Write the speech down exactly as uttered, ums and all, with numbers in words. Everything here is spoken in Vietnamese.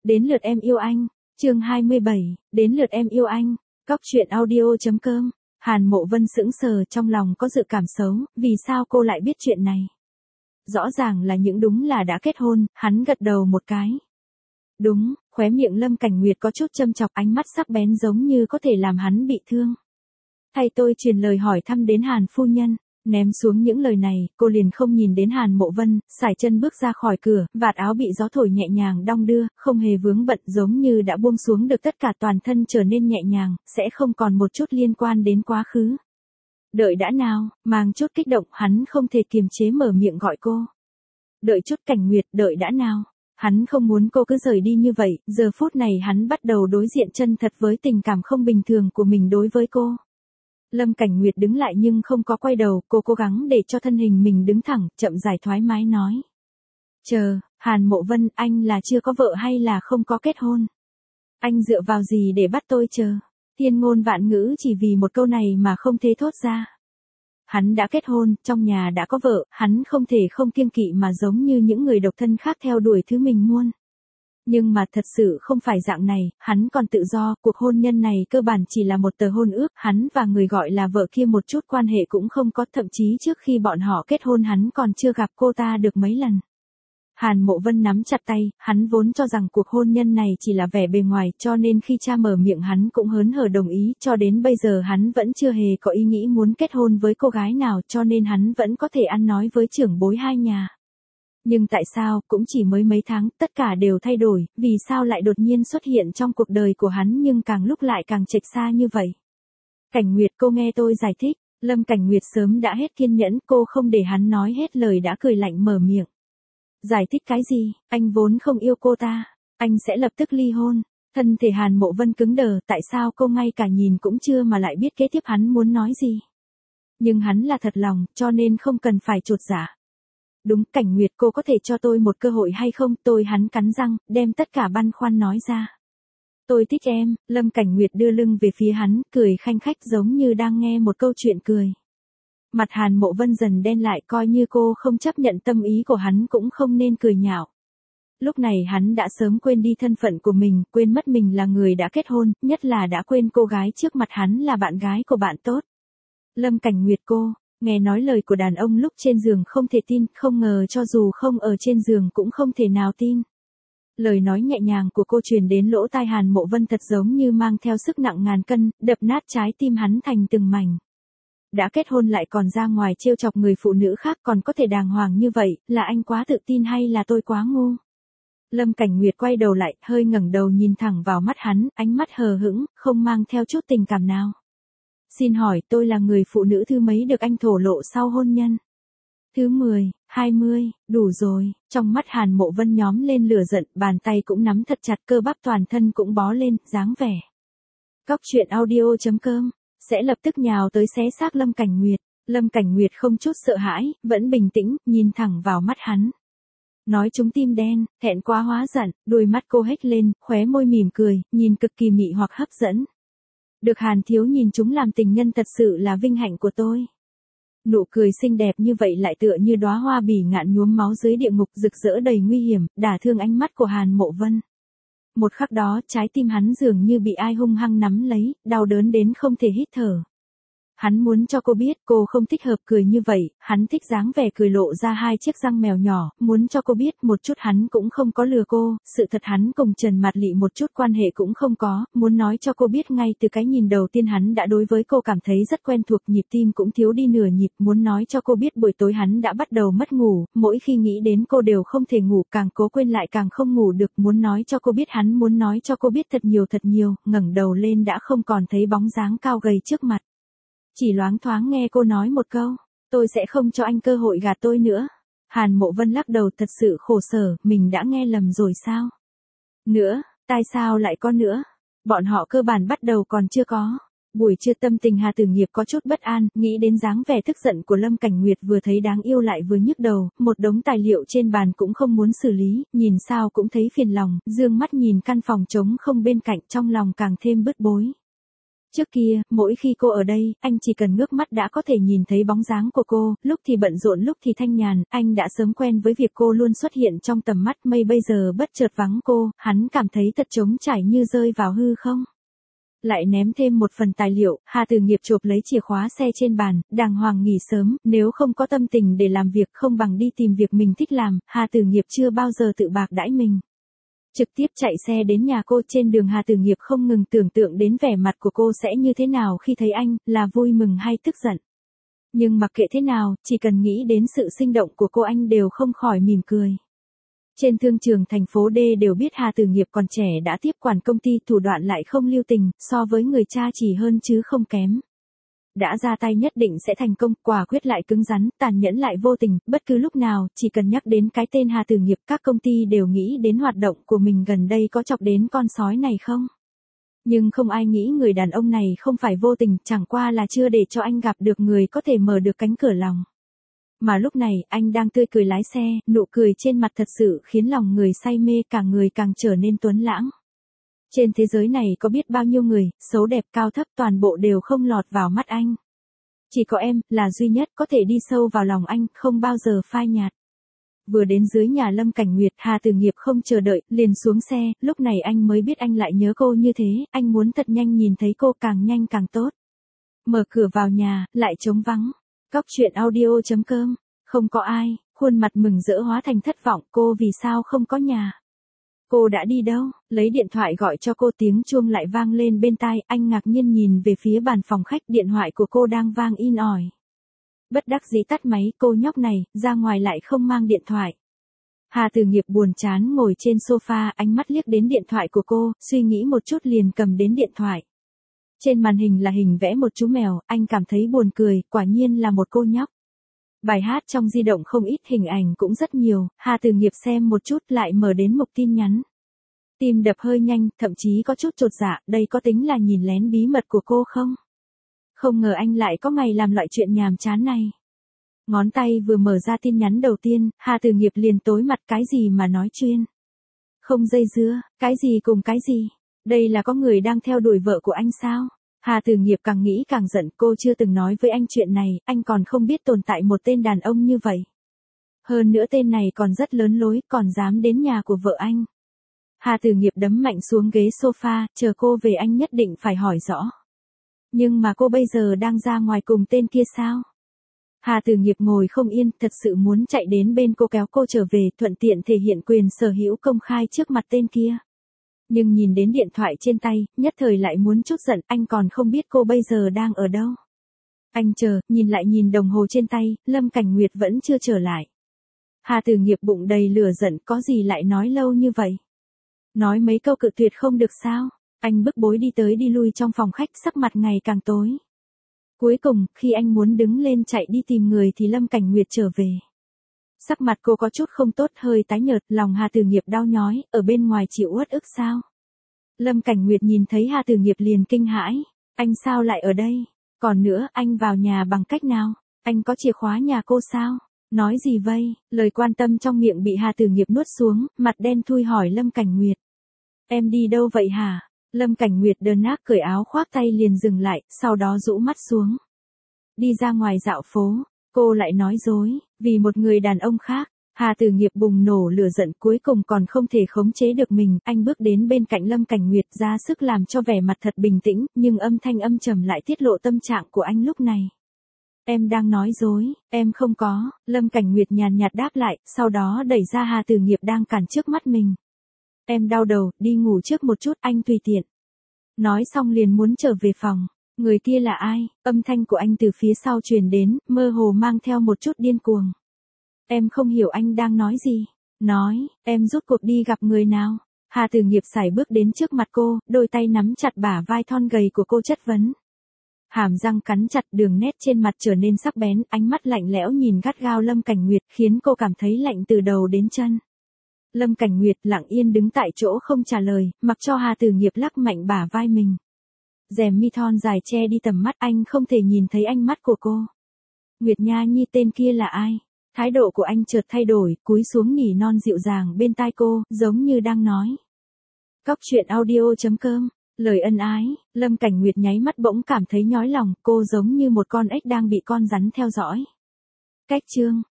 Đến lượt em yêu anh, chương hai mươi bảy, đến lượt em yêu anh, cóc truyện audio.com. Hàn Mộ Vân sững sờ, trong lòng có dự cảm xấu, vì sao cô lại biết chuyện này? Rõ ràng là những đúng là đã kết hôn, hắn gật đầu một cái. Đúng, khóe miệng Lâm Cảnh Nguyệt có chút châm chọc, ánh mắt sắc bén giống như có thể làm hắn bị thương. Thay tôi truyền lời hỏi thăm đến Hàn phu nhân. Ném xuống những lời này, cô liền không nhìn đến Hàn Mộ Vân, sải chân bước ra khỏi cửa, vạt áo bị gió thổi nhẹ nhàng đong đưa, không hề vướng bận, giống như đã buông xuống được tất cả, toàn thân trở nên nhẹ nhàng, sẽ không còn một chút liên quan đến quá khứ. Đợi đã nào, mang chút kích động, hắn không thể kiềm chế mở miệng gọi cô. Đợi chút Cảnh Nguyệt, đợi đã nào. Hắn không muốn cô cứ rời đi như vậy, giờ phút này hắn bắt đầu đối diện chân thật với tình cảm không bình thường của mình đối với cô. Lâm Cảnh Nguyệt đứng lại nhưng không có quay đầu, cô cố gắng để cho thân hình mình đứng thẳng, chậm rãi thoải mái nói. Chờ, Hàn Mộ Vân, anh là chưa có vợ hay là không có kết hôn? Anh dựa vào gì để bắt tôi chờ? Thiên ngôn vạn ngữ chỉ vì một câu này mà không thể thốt ra. Hắn đã kết hôn, trong nhà đã có vợ, hắn không thể không kiêng kỵ mà giống như những người độc thân khác theo đuổi thứ mình muốn. Nhưng mà thật sự không phải dạng này, hắn còn tự do, cuộc hôn nhân này cơ bản chỉ là một tờ hôn ước, hắn và người gọi là vợ kia một chút quan hệ cũng không có, thậm chí trước khi bọn họ kết hôn hắn còn chưa gặp cô ta được mấy lần. Hàn Mộ Vân nắm chặt tay, hắn vốn cho rằng cuộc hôn nhân này chỉ là vẻ bề ngoài, cho nên khi cha mở miệng hắn cũng hớn hở đồng ý, cho đến bây giờ hắn vẫn chưa hề có ý nghĩ muốn kết hôn với cô gái nào, cho nên hắn vẫn có thể ăn nói với trưởng bối hai nhà. Nhưng tại sao, cũng chỉ mới mấy tháng, tất cả đều thay đổi, vì sao lại đột nhiên xuất hiện trong cuộc đời của hắn nhưng càng lúc lại càng chệch xa như vậy? Cảnh Nguyệt, cô nghe tôi giải thích. Lâm Cảnh Nguyệt sớm đã hết kiên nhẫn, cô không để hắn nói hết lời đã cười lạnh mở miệng. Giải thích cái gì, anh vốn không yêu cô ta, anh sẽ lập tức ly hôn. Thân thể Hàn Mộ Vân cứng đờ, tại sao cô ngay cả nhìn cũng chưa mà lại biết kế tiếp hắn muốn nói gì? Nhưng hắn là thật lòng, cho nên không cần phải chột dạ. Đúng, Cảnh Nguyệt, cô có thể cho tôi một cơ hội hay không? Tôi hắn cắn răng, đem tất cả băn khoăn nói ra. Tôi thích em. Lâm Cảnh Nguyệt đưa lưng về phía hắn, cười khanh khách giống như đang nghe một câu chuyện cười. Mặt Hàn Mộ Vân dần đen lại, coi như cô không chấp nhận tâm ý của hắn cũng không nên cười nhạo. Lúc này hắn đã sớm quên đi thân phận của mình, quên mất mình là người đã kết hôn, nhất là đã quên cô gái trước mặt hắn là bạn gái của bạn tốt. Lâm Cảnh Nguyệt, cô nghe nói lời của đàn ông lúc trên giường không thể tin, không ngờ cho dù không ở trên giường cũng không thể nào tin. Lời nói nhẹ nhàng của cô truyền đến lỗ tai Hàn Mộ Vân thật giống như mang theo sức nặng ngàn cân, đập nát trái tim hắn thành từng mảnh. Đã kết hôn lại còn ra ngoài trêu chọc người phụ nữ khác còn có thể đàng hoàng như vậy, là anh quá tự tin hay là tôi quá ngu? Lâm Cảnh Nguyệt quay đầu lại, hơi ngẩng đầu nhìn thẳng vào mắt hắn, ánh mắt hờ hững, không mang theo chút tình cảm nào. Xin hỏi, tôi là người phụ nữ thứ mấy được anh thổ lộ sau hôn nhân? Thứ mười, hai mươi, đủ rồi. Trong mắt Hàn Mộ Vân nhóm lên lửa giận, bàn tay cũng nắm thật chặt, cơ bắp toàn thân cũng bó lên, dáng vẻ. Cóc truyện audio.com sẽ lập tức nhào tới xé xác Lâm Cảnh Nguyệt. Lâm Cảnh Nguyệt không chút sợ hãi, vẫn bình tĩnh, nhìn thẳng vào mắt hắn. Nói chúng tim đen, thẹn quá hóa giận, đôi mắt cô hếch lên, khóe môi mỉm cười, nhìn cực kỳ mị hoặc hấp dẫn. Được Hàn thiếu nhìn chúng làm tình nhân thật sự là vinh hạnh của tôi. Nụ cười xinh đẹp như vậy lại tựa như đóa hoa bỉ ngạn nhuốm máu dưới địa ngục, rực rỡ đầy nguy hiểm, đả thương ánh mắt của Hàn Mộ Vân. Một khắc đó, trái tim hắn dường như bị ai hung hăng nắm lấy, đau đớn đến không thể hít thở. Hắn muốn cho cô biết cô không thích hợp cười như vậy, hắn thích dáng vẻ cười lộ ra hai chiếc răng mèo nhỏ, muốn cho cô biết một chút hắn cũng không có lừa cô, sự thật hắn cùng Trần Mạt Lị một chút quan hệ cũng không có, muốn nói cho cô biết ngay từ cái nhìn đầu tiên hắn đã đối với cô cảm thấy rất quen thuộc, nhịp tim cũng thiếu đi nửa nhịp, muốn nói cho cô biết buổi tối hắn đã bắt đầu mất ngủ, mỗi khi nghĩ đến cô đều không thể ngủ, càng cố quên lại càng không ngủ được, muốn nói cho cô biết hắn muốn nói cho cô biết thật nhiều thật nhiều, ngẩng đầu lên đã không còn thấy bóng dáng cao gầy trước mặt. Chỉ loáng thoáng nghe cô nói một câu, tôi sẽ không cho anh cơ hội gạt tôi nữa. Hàn Mộ Vân lắc đầu thật sự khổ sở, mình đã nghe lầm rồi sao? Nữa, tại sao lại có nữa? Bọn họ cơ bản bắt đầu còn chưa có. Buổi trưa tâm tình Hà Tử Nghiệp có chút bất an, nghĩ đến dáng vẻ tức giận của Lâm Cảnh Nguyệt vừa thấy đáng yêu lại vừa nhức đầu, một đống tài liệu trên bàn cũng không muốn xử lý, nhìn sao cũng thấy phiền lòng, dương mắt nhìn căn phòng trống không bên cạnh trong lòng càng thêm bứt bối. Trước kia, mỗi khi cô ở đây, anh chỉ cần ngước mắt đã có thể nhìn thấy bóng dáng của cô, lúc thì bận rộn lúc thì thanh nhàn, anh đã sớm quen với việc cô luôn xuất hiện trong tầm mắt. Mây bây giờ bất chợt vắng cô, hắn cảm thấy thật trống trải như rơi vào hư không. Lại ném thêm một phần tài liệu, Hà Tử Nghiệp chộp lấy chìa khóa xe trên bàn, đàng hoàng nghỉ sớm, nếu không có tâm tình để làm việc không bằng đi tìm việc mình thích làm, Hà Tử Nghiệp chưa bao giờ tự bạc đãi mình. Trực tiếp chạy xe đến nhà cô. Trên đường Hà Tử Nghiệp không ngừng tưởng tượng đến vẻ mặt của cô sẽ như thế nào khi thấy anh, là vui mừng hay tức giận. Nhưng mặc kệ thế nào, chỉ cần nghĩ đến sự sinh động của cô anh đều không khỏi mỉm cười. Trên thương trường thành phố D đều biết Hà Tử Nghiệp còn trẻ đã tiếp quản công ty, thủ đoạn lại không lưu tình, so với người cha chỉ hơn chứ không kém. Đã ra tay nhất định sẽ thành công, quả quyết lại cứng rắn, tàn nhẫn lại vô tình, bất cứ lúc nào, chỉ cần nhắc đến cái tên Hà Tử Nghiệp, các công ty đều nghĩ đến hoạt động của mình gần đây có chọc đến con sói này không. Nhưng không ai nghĩ người đàn ông này không phải vô tình, chẳng qua là chưa để cho anh gặp được người có thể mở được cánh cửa lòng. Mà lúc này, anh đang tươi cười lái xe, nụ cười trên mặt thật sự khiến lòng người say mê, cả người càng trở nên tuấn lãng. Trên thế giới này có biết bao nhiêu người, xấu đẹp cao thấp toàn bộ đều không lọt vào mắt anh. Chỉ có em, là duy nhất có thể đi sâu vào lòng anh, không bao giờ phai nhạt. Vừa đến dưới nhà Lâm Cảnh Nguyệt, Hà Tử Nghiệp không chờ đợi, liền xuống xe, lúc này anh mới biết anh lại nhớ cô như thế, anh muốn thật nhanh nhìn thấy cô, càng nhanh càng tốt. Mở cửa vào nhà, lại trống vắng. Cóc truyện audio chấm com, không có ai, khuôn mặt mừng rỡ hóa thành thất vọng, cô vì sao không có nhà? Cô đã đi đâu? Lấy điện thoại gọi cho cô, tiếng chuông lại vang lên bên tai, anh ngạc nhiên nhìn về phía bàn phòng khách, điện thoại của cô đang vang in ỏi. Bất đắc dĩ tắt máy, cô nhóc này, ra ngoài lại không mang điện thoại. Hà Tử Nghiệp buồn chán ngồi trên sofa, ánh mắt liếc đến điện thoại của cô, suy nghĩ một chút liền cầm đến điện thoại. Trên màn hình là hình vẽ một chú mèo, anh cảm thấy buồn cười, quả nhiên là một cô nhóc. Bài hát trong di động không ít, hình ảnh cũng rất nhiều, Hà Tử Nghiệp xem một chút lại mở đến mục tin nhắn. Tim đập hơi nhanh, thậm chí có chút chột dạ, đây có tính là nhìn lén bí mật của cô không? Không ngờ anh lại có ngày làm loại chuyện nhàm chán này. Ngón tay vừa mở ra tin nhắn đầu tiên, Hà Tử Nghiệp liền tối mặt, cái gì mà nói chuyên. Không dây dưa, cái gì cùng cái gì? Đây là có người đang theo đuổi vợ của anh sao? Hà Tử Nghiệp càng nghĩ càng giận, cô chưa từng nói với anh chuyện này, anh còn không biết tồn tại một tên đàn ông như vậy. Hơn nữa tên này còn rất lớn lối, còn dám đến nhà của vợ anh. Hà Tử Nghiệp đấm mạnh xuống ghế sofa, chờ cô về anh nhất định phải hỏi rõ. Nhưng mà cô bây giờ đang ra ngoài cùng tên kia sao? Hà Tử Nghiệp ngồi không yên, thật sự muốn chạy đến bên cô kéo cô trở về, thuận tiện thể hiện quyền sở hữu công khai trước mặt tên kia. Nhưng nhìn đến điện thoại trên tay, nhất thời lại muốn chút giận, anh còn không biết cô bây giờ đang ở đâu. Anh chờ, nhìn lại nhìn đồng hồ trên tay, Lâm Cảnh Nguyệt vẫn chưa trở lại. Hà Tử Nghiệp bụng đầy lửa giận, có gì lại nói lâu như vậy? Nói mấy câu cự tuyệt không được sao? Anh bức bối đi tới đi lui trong phòng khách, sắc mặt ngày càng tối. Cuối cùng, khi anh muốn đứng lên chạy đi tìm người thì Lâm Cảnh Nguyệt trở về. Sắc mặt cô có chút không tốt, hơi tái nhợt, lòng Hà Tử Nghiệp đau nhói, ở bên ngoài chịu uất ức sao? Lâm Cảnh Nguyệt nhìn thấy Hà Tử Nghiệp liền kinh hãi, anh sao lại ở đây? Còn nữa, anh vào nhà bằng cách nào? Anh có chìa khóa nhà cô sao? Nói gì vây? Lời quan tâm trong miệng bị Hà Tử Nghiệp nuốt xuống, mặt đen thui hỏi Lâm Cảnh Nguyệt. Em đi đâu vậy hả? Lâm Cảnh Nguyệt đờ nác cởi áo khoác tay liền dừng lại, sau đó rũ mắt xuống. Đi ra ngoài dạo phố, cô lại nói dối, vì một người đàn ông khác. Hà Tử Nghiệp bùng nổ lửa giận, cuối cùng còn không thể khống chế được mình, anh bước đến bên cạnh Lâm Cảnh Nguyệt, ra sức làm cho vẻ mặt thật bình tĩnh, nhưng âm thanh âm trầm lại tiết lộ tâm trạng của anh lúc này. Em đang nói dối, em không có, Lâm Cảnh Nguyệt nhàn nhạt đáp lại, sau đó đẩy ra Hà Tử Nghiệp đang cản trước mắt mình. Em đau đầu, đi ngủ trước một chút, anh tùy tiện. Nói xong liền muốn trở về phòng. Người kia là ai? Âm thanh của anh từ phía sau truyền đến, mơ hồ mang theo một chút điên cuồng. Em không hiểu anh đang nói gì. Nói, em rút cuộc đi gặp người nào? Hà Tử Nghiệp sải bước đến trước mặt cô, đôi tay nắm chặt bả vai thon gầy của cô chất vấn. Hàm răng cắn chặt, đường nét trên mặt trở nên sắc bén, ánh mắt lạnh lẽo nhìn gắt gao Lâm Cảnh Nguyệt, khiến cô cảm thấy lạnh từ đầu đến chân. Lâm Cảnh Nguyệt lặng yên đứng tại chỗ không trả lời, mặc cho Hà Tử Nghiệp lắc mạnh bả vai mình. Rèm mi thon dài che đi tầm mắt, anh không thể nhìn thấy ánh mắt của cô. Nguyệt Nha Nhi, tên kia là ai? Thái độ của anh chợt thay đổi, cúi xuống nỉ non dịu dàng bên tai cô, giống như đang nói. Cóc truyện audio chấm com Lời ân ái, Lâm Cảnh Nguyệt nháy mắt bỗng cảm thấy nhói lòng, cô giống như một con ếch đang bị con rắn theo dõi. Cách chương